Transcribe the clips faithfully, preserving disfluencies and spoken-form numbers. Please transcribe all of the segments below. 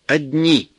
одни.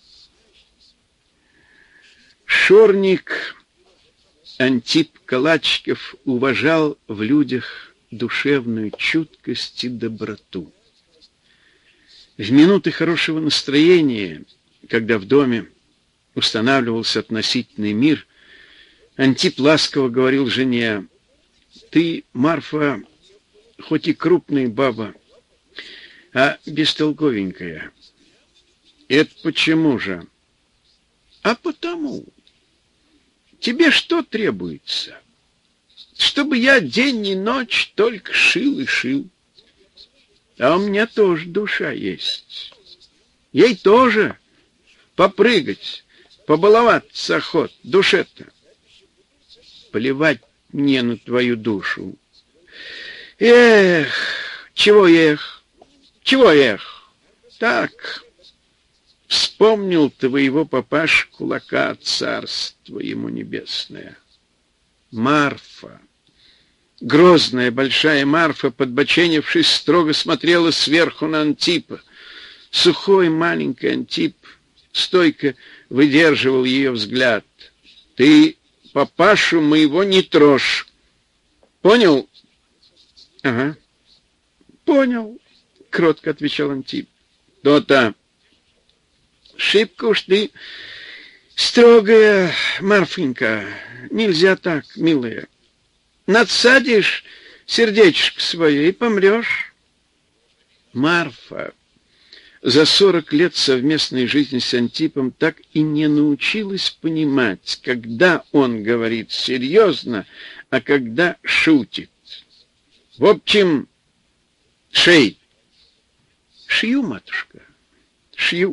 Шорник Антип Калачиков уважал в людях душевную чуткость и доброту. В минуты хорошего настроения, когда в доме устанавливался относительный мир, Антип ласково говорил жене: «Ты, Марфа, хоть и крупная баба, а бестолковенькая». «Это почему же?» «А потому. Тебе что требуется? Чтобы я день и ночь только шил и шил. А у меня тоже душа есть. Ей тоже попрыгать, побаловаться охот, душе-то. Плевать мне на твою душу. Эх, чего эх, чего эх? Так, вспомнил твоего папашу Кулака, царство ему небесное. Марфа, грозная большая Марфа, подбоченившись, строго смотрела сверху на Антипа. Сухой маленький Антип стойко выдерживал ее взгляд. Ты папашу моего не трожь. Понял? Ага. Понял, кротко отвечал Антип. То-то. Шибко уж ты строгая, Марфенька. Нельзя так, милая. Надсадишь сердечко свое и помрешь. Марфа за сорок лет совместной жизни с Антипом так и не научилась понимать, когда он говорит серьезно, а когда шутит. В общем, шей. Шью, матушка, шью.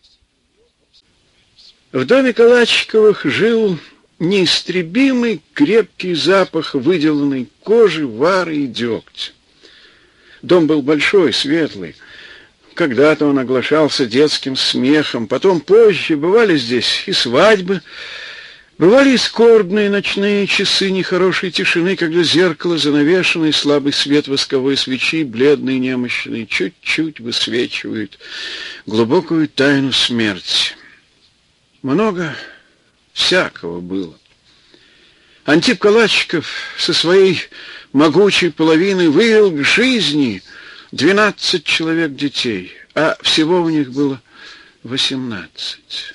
В доме Калачиковых жил неистребимый крепкий запах выделанной кожи, вары и дегтя. Дом был большой, светлый. Когда-то он оглашался детским смехом, потом позже бывали здесь и свадьбы, бывали и скорбные ночные часы нехорошей тишины, когда зеркало, занавешенное, слабый свет восковой свечи, бледный и немощный, чуть-чуть высвечивает глубокую тайну смерти. Много всякого было. Антип Калачиков со своей могучей половиной вывел к жизни двенадцать человек детей, а всего у них было восемнадцать.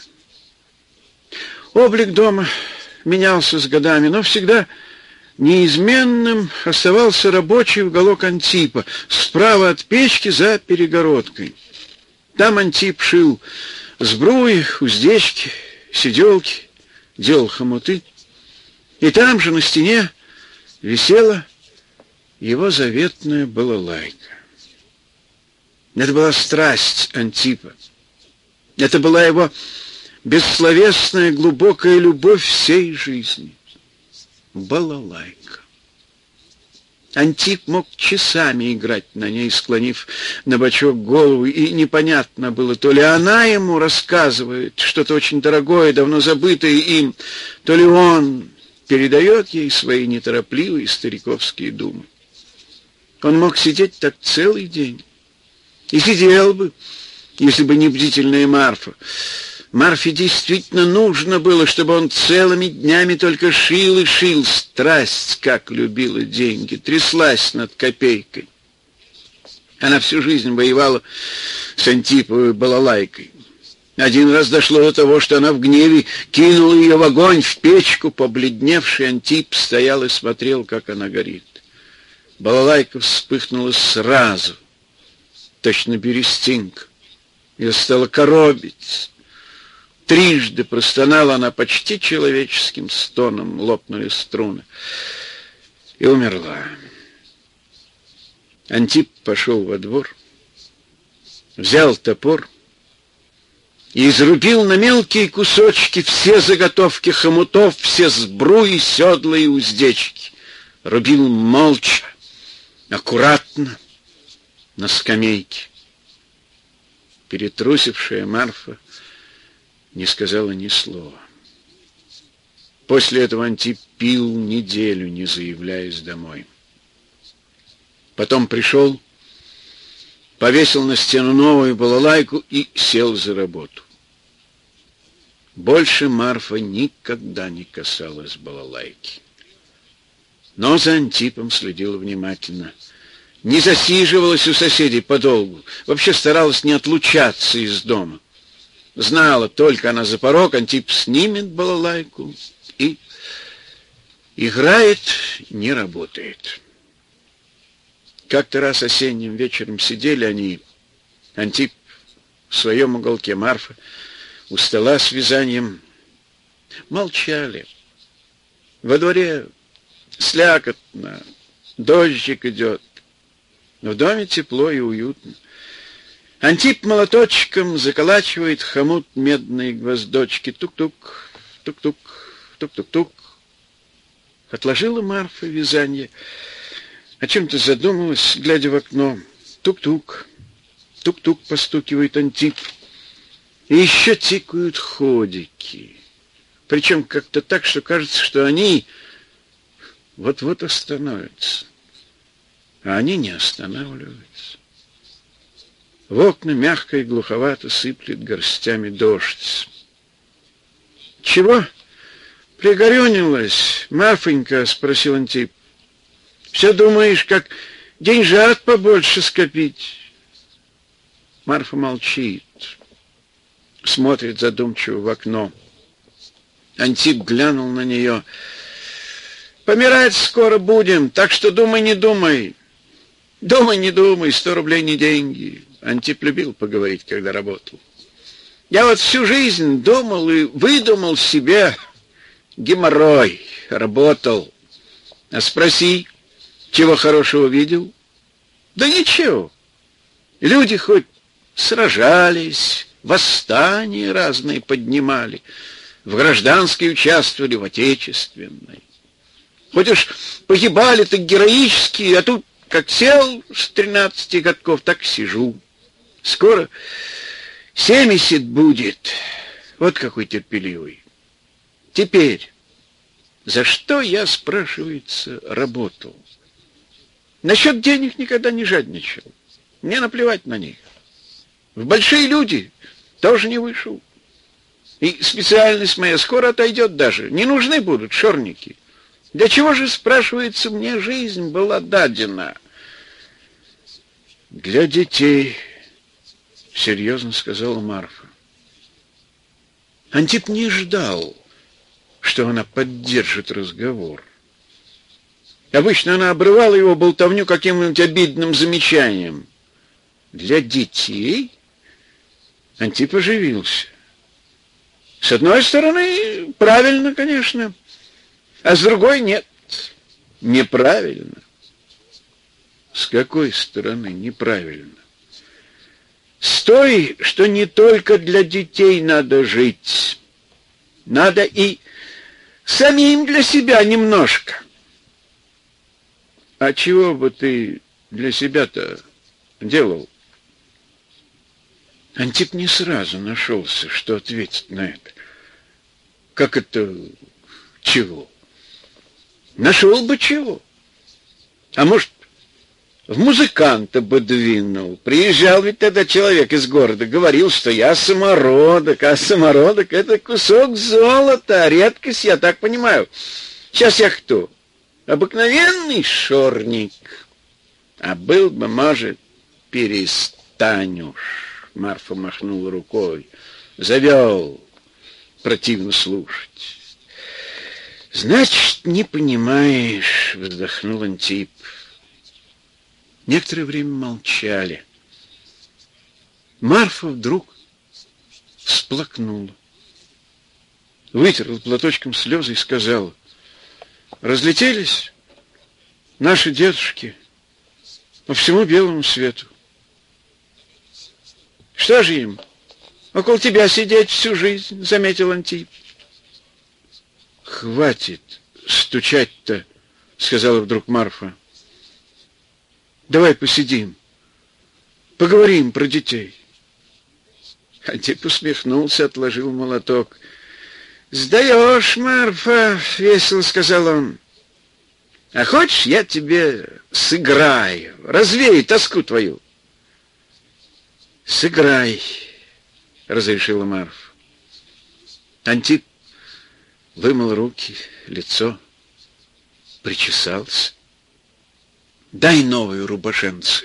Облик дома менялся с годами, но всегда неизменным оставался рабочий уголок Антипа, справа от печки за перегородкой. Там Антип шил сбруи, уздечки, сиделки, делал хомуты. И там же на стене висела его заветная балалайка. Это была страсть Антипа. Это была его бессловесная глубокая любовь всей жизни. Балалайка. Антип мог часами играть на ней, склонив на бочок голову, и непонятно было, то ли она ему рассказывает что-то очень дорогое, давно забытое им, то ли он передает ей свои неторопливые стариковские думы. Он мог сидеть так целый день. И сидел бы, если бы не бдительная Марфа. Марфе действительно нужно было, чтобы он целыми днями только шил и шил. Страсть, как любила деньги, тряслась над копейкой. Она всю жизнь воевала с Антиповой балалайкой. Один раз дошло до того, что она в гневе кинула ее в огонь, в печку. Побледневший Антип стоял и смотрел, как она горит. Балалайка вспыхнула сразу, точно берестинка. Ее стало коробить. Трижды простонала она почти человеческим стоном, лопнули струны, и умерла. Антип пошел во двор, взял топор и изрубил на мелкие кусочки все заготовки хомутов, все сбруи, седла и уздечки. Рубил молча, аккуратно, на скамейке. Перетрусившая Марфа не сказала ни слова. После этого Антип пил неделю, не заявляясь домой. Потом пришел, повесил на стену новую балалайку и сел за работу. Больше Марфа никогда не касалась балалайки. Но за Антипом следила внимательно. Не засиживалась у соседей подолгу. Вообще старалась не отлучаться из дома. Знала, только она за порог, Антип снимет балалайку и играет, не работает. Как-то раз осенним вечером сидели они, Антип в своем уголке, Марфа у стола с вязанием. Молчали. Во дворе слякотно, дождик идет. В доме тепло и уютно. Антип молоточком заколачивает хомут медные гвоздочки. Тук-тук, тук-тук, тук-тук-тук. Отложила Марфа вязание. О чем-то задумалась, глядя в окно. Тук-тук, тук-тук постукивает Антип. И еще тикают ходики. Причем как-то так, что кажется, что они вот-вот остановятся. А они не останавливаются. В окна мягко и глуховато сыплет горстями дождь. — Чего пригорюнилась, Марфонька? — спросил Антип. — Все думаешь, как деньжат побольше скопить? Марфа молчит, смотрит задумчиво в окно. Антип глянул на нее. — Помирать скоро будем, так что думай, не думай. Думай, не думай, сто рублей не деньги. Антип любил поговорить, когда работал. Я вот всю жизнь думал и выдумал себе геморрой, работал. А спроси, чего хорошего видел? Да ничего. Люди хоть сражались, восстания разные поднимали, в гражданской участвовали, в отечественной. Хоть уж погибали так героически, а тут как сел с тринадцати годков, так сижу. Скоро семьдесят будет. Вот какой терпеливый. Теперь, за что я, спрашивается, работал? Насчет денег никогда не жадничал. Мне наплевать на них. В большие люди тоже не вышел. И специальность моя скоро отойдет даже. Не нужны будут шорники. Для чего же, спрашивается, мне жизнь была дадена? Для детей, серьезно сказала Марфа. Антип не ждал, что она поддержит разговор. Обычно она обрывала его болтовню каким-нибудь обидным замечанием. Для детей? Антип оживился. С одной стороны, правильно, конечно, а с другой нет, неправильно. С какой стороны неправильно? С той, что не только для детей надо жить, надо и самим для себя немножко. А чего бы ты для себя-то делал? Антип не сразу нашелся, что ответить на это. Как это чего? Нашел бы чего. А может, в музыканта бы двинул. Приезжал ведь тогда человек из города, говорил, что я самородок, а самородок — это кусок золота, редкость, я так понимаю. Сейчас я кто? Обыкновенный шорник. А был бы, может, перестань уж. Марфа махнула рукой. Завел. Противно слушать. Значит, не понимаешь, вздохнул Антип. Некоторое время молчали. Марфа вдруг всплакнула. Вытерла платочком слезы и сказала: разлетелись наши дедушки по всему белому свету. Что же им, около тебя сидеть всю жизнь, заметил Антип. Хватит стучать-то, сказала вдруг Марфа. Давай посидим, поговорим про детей. Антип усмехнулся, отложил молоток. «Сдаешь, Марфа», — весело сказал он. «А хочешь, я тебе сыграю, развею тоску твою? Сыграй, разрешила Марфа. Антип вымыл руки, лицо, причесался. Дай новую рубашенцию.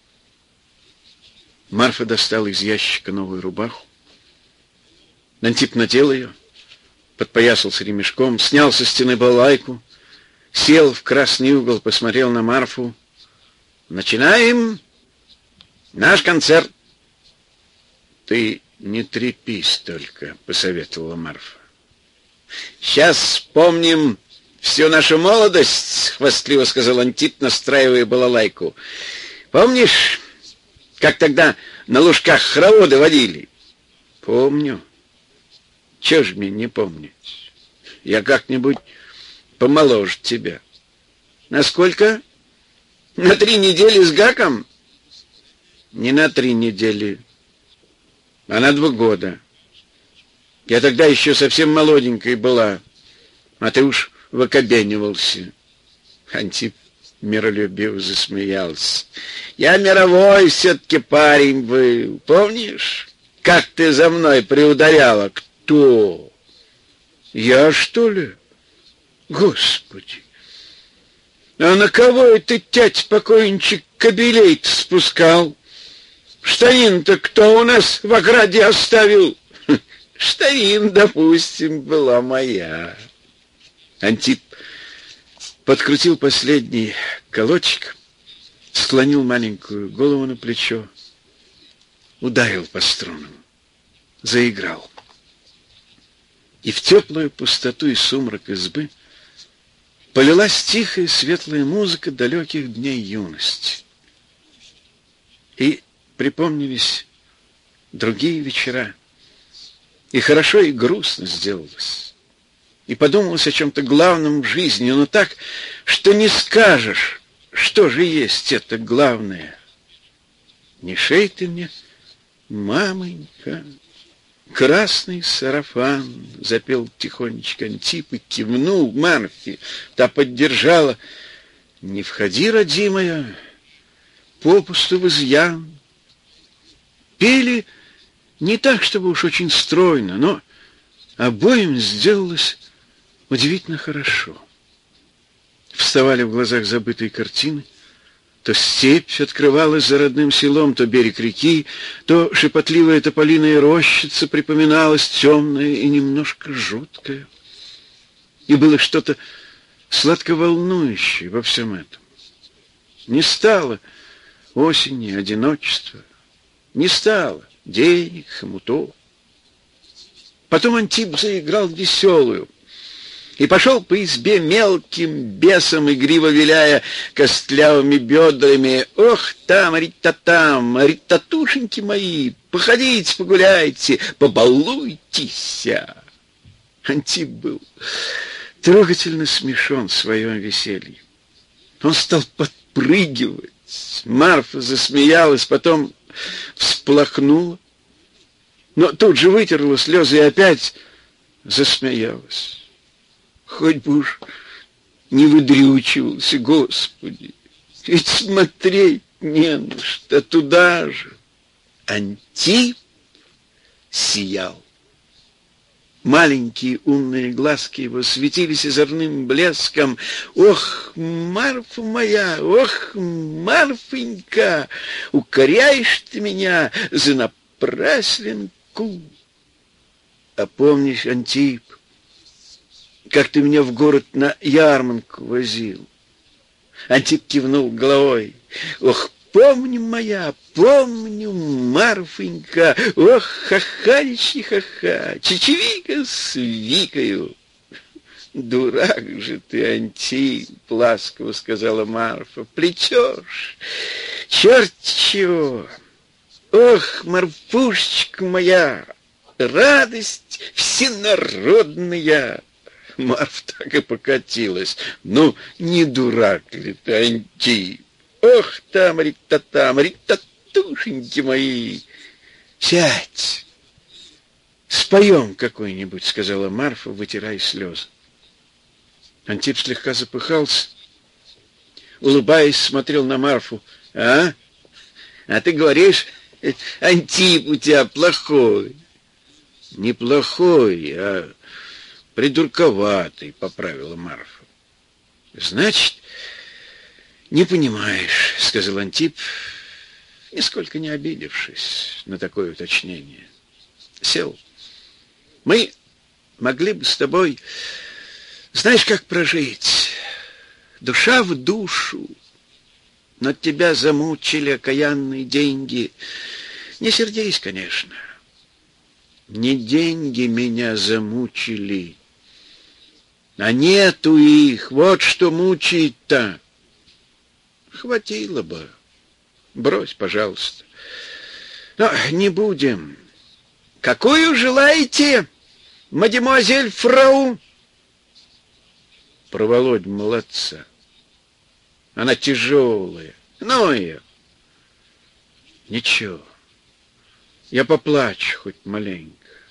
Марфа достала из ящика новую рубаху. Антип надел ее, подпоясался ремешком, снял со стены балалайку, сел в красный угол, посмотрел на Марфу. Начинаем наш концерт. Ты не трепись только, посоветовала Марфа. Сейчас вспомним всю нашу молодость, хвастливо сказал Антип, настраивая балалайку. Помнишь, как тогда на лужках хороводы водили? Помню. Чего ж мне не помнить? Я как-нибудь помоложе тебя. Насколько? На три недели с гаком? Не на три недели, а на два года. Я тогда еще совсем молоденькой была, а ты уж выкобенивался. Антип миролюбиво засмеялся. Я мировой все-таки парень был, помнишь? Как ты за мной приударяла? Кто? Я, что ли? Господи! А на кого это тять покойничек кобелей-то спускал? Штанин-то кто у нас в ограде оставил? Штанин, допустим, была моя. Антип подкрутил последний колодчик, склонил маленькую голову на плечо, ударил по струнам, заиграл. И в теплую пустоту и сумрак избы полилась тихая светлая музыка далеких дней юности. И припомнились другие вечера. И хорошо, и грустно сделалось. И подумалось о чем-то главном в жизни, но так, что не скажешь, что же есть это главное. Не шей ты мне, мамонька. Красный сарафан, запел тихонечко Антип и кивнул Марфе. Та поддержала. Не входи, родимая, попусту в изъян. Пели не так, чтобы уж очень стройно, но обоим сделалось удивительно хорошо. Вставали в глазах забытые картины. То степь открывалась за родным селом, то берег реки, то шепотливая тополиная рощица припоминалась, темная и немножко жуткая. И было что-то сладко волнующее во всем этом. Не стало осени, одиночества, не стало денег, хомутов. Потом Антип заиграл веселую и пошел по избе мелким бесом, игриво виляя костлявыми бедрами. Ох, там, рита-там, ритатушеньки мои, походите, погуляйте, побалуйтесь. Антип был трогательно смешон в своем веселье. Он стал подпрыгивать. Марфа засмеялась, потом всплакнула, но тут же вытерла слезы и опять засмеялась. Хоть бы уж не выдрючивался, Господи, ведь смотреть не на что, туда же. Антип сиял. Маленькие умные глазки его светились озорным блеском. Ох, Марфа моя, ох, Марфенька, укоряешь ты меня за напрасленку. А помнишь, Антип, как ты меня в город на ярмарку возил? Антип кивнул головой. Ох, помню моя, помню, Марфенька, ох, хаханичи хаха, чечевика с Викою. Дурак же ты, Антип, ласково сказала Марфа, плетешь, черт чего. Ох, Марфушечка моя, радость всенародная. Марфа так и покатилась. Ну, не дурак ли ты, Антип? Ох, там, рита-там, ритатушеньки мои. Сядь, споем какой-нибудь, сказала Марфа, вытирая слезы. Антип слегка запыхался, улыбаясь, смотрел на Марфу. А? А ты говоришь, Антип у тебя плохой. Неплохой, а придурковатый, поправила Марфа. Значит, не понимаешь, сказал Антип, нисколько не обидевшись на такое уточнение. Сел. Мы могли бы с тобой, знаешь, как прожить? Душа в душу. Но тебя замучили окаянные деньги. Не сердись, конечно. Не деньги меня замучили, а нету их. Вот что мучает-то. Хватило бы. Брось, пожалуйста. Но не будем. Какую желаете, мадемуазель фрау? Про Володю молодца. Она тяжелая. Ну ее. Ничего. Я поплачу хоть маленько.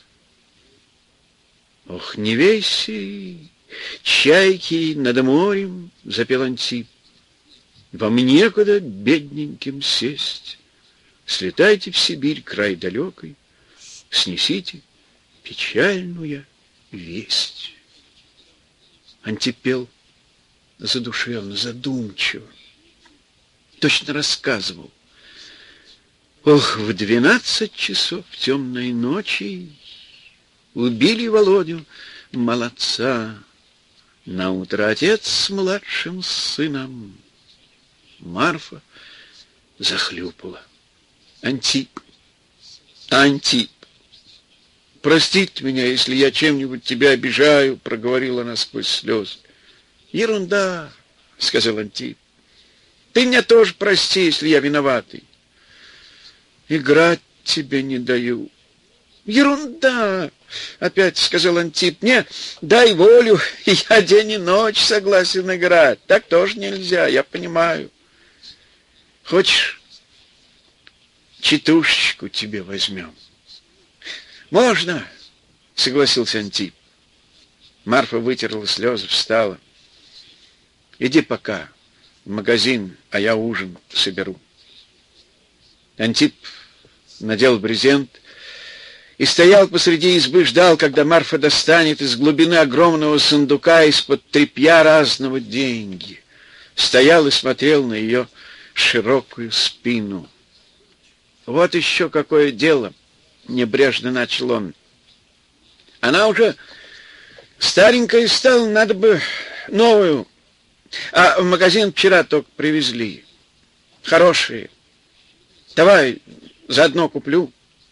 Ох, не вейся, чайки над морем, запел Антип. Вам некуда бедненьким сесть. Слетайте в Сибирь, край далекой, снесите печальную весть. Антип пел задушевно, задумчиво, точно рассказывал. Ох, в двенадцать часов темной ночи убили Володю, молодца. Наутро отец с младшим сыном. Марфа захлюпала. Антип, Антип, простите меня, если я чем-нибудь тебя обижаю, проговорила она сквозь слезы. Ерунда, сказал Антип. Ты меня тоже прости, если я виноватый. Играть тебе не даю. Ерунда, опять сказал Антип. Мне дай волю, и я день и ночь согласен играть. Так тоже нельзя, я понимаю. Хочешь, читушечку тебе возьмем? Можно, согласился Антип. Марфа вытерла слезы, встала. Иди пока в магазин, а я ужин соберу. Антип надел брезент и стоял посреди избы, ждал, когда Марфа достанет из глубины огромного сундука из-под тряпья разного деньги. Стоял и смотрел на ее широкую спину. Вот еще какое дело, небрежно начал он. Она уже старенькая стала, надо бы новую. А в магазин вчера только привезли. Хорошие. Давай заодно куплю.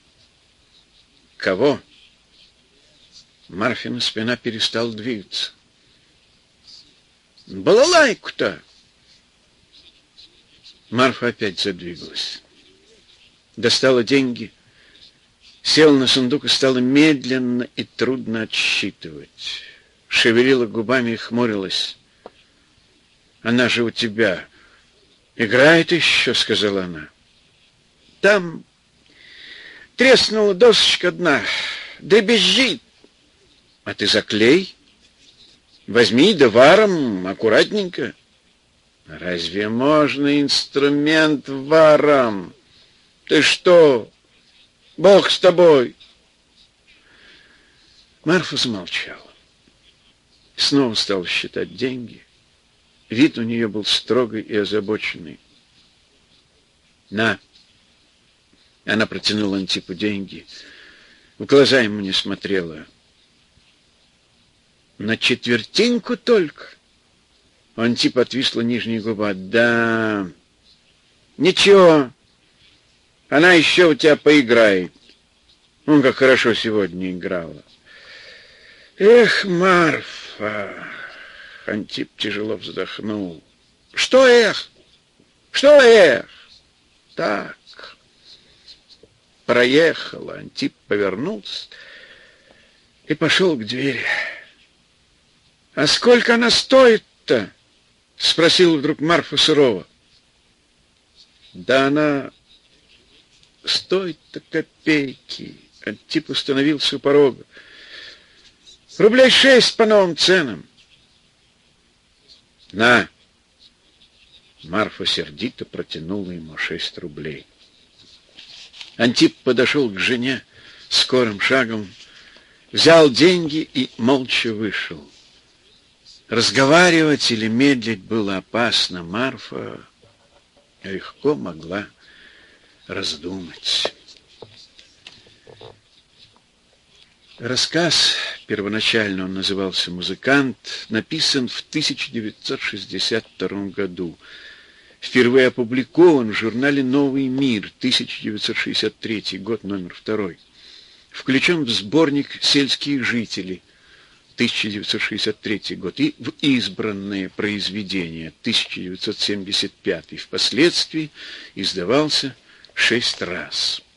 Кого? Марфина спина перестала двигаться. Балалайку-то. Марфа опять задвигалась. Достала деньги, села на сундук и стала медленно и трудно отсчитывать. Шевелила губами и хмурилась. Она же у тебя играет еще, сказала она. Там треснула досочка одна, дребезжит. А ты заклей, возьми да варом, аккуратненько. Разве можно инструмент варом? Ты что, Бог с тобой? Марфа замолчала. Снова стала считать деньги. Вид у нее был строгий и озабоченный. На. Она протянула Антипу деньги. В глаза ему не смотрела. На четвертинку только. У Антипа отвисла нижняя губа. Да. Ничего. Она еще у тебя поиграет. Он как хорошо сегодня играла. Эх, Марфа. Антип тяжело вздохнул. Что эх? Что эх? Так. Проехала. Антип повернулся и пошел к двери. А сколько она стоит-то? Спросил вдруг Марфа сурово. Да она стоит-то копейки. Антип остановился у порога. Рублей шесть по новым ценам. На. Марфа сердито протянула ему шесть рублей. Антип подошел к жене скорым шагом, взял деньги и молча вышел. Разговаривать или медлить было опасно. Марфа легко могла раздумать. Рассказ, первоначально он назывался «Музыкант», написан в тысяча девятьсот шестьдесят втором году. Впервые опубликован в журнале «Новый мир», тысяча девятьсот шестьдесят третий год, номер второй. Включен в сборник «Сельские жители», тысяча девятьсот шестьдесят третий год, и в избранные произведения, тысяча девятьсот семьдесят пятый. Впоследствии издавался шесть раз.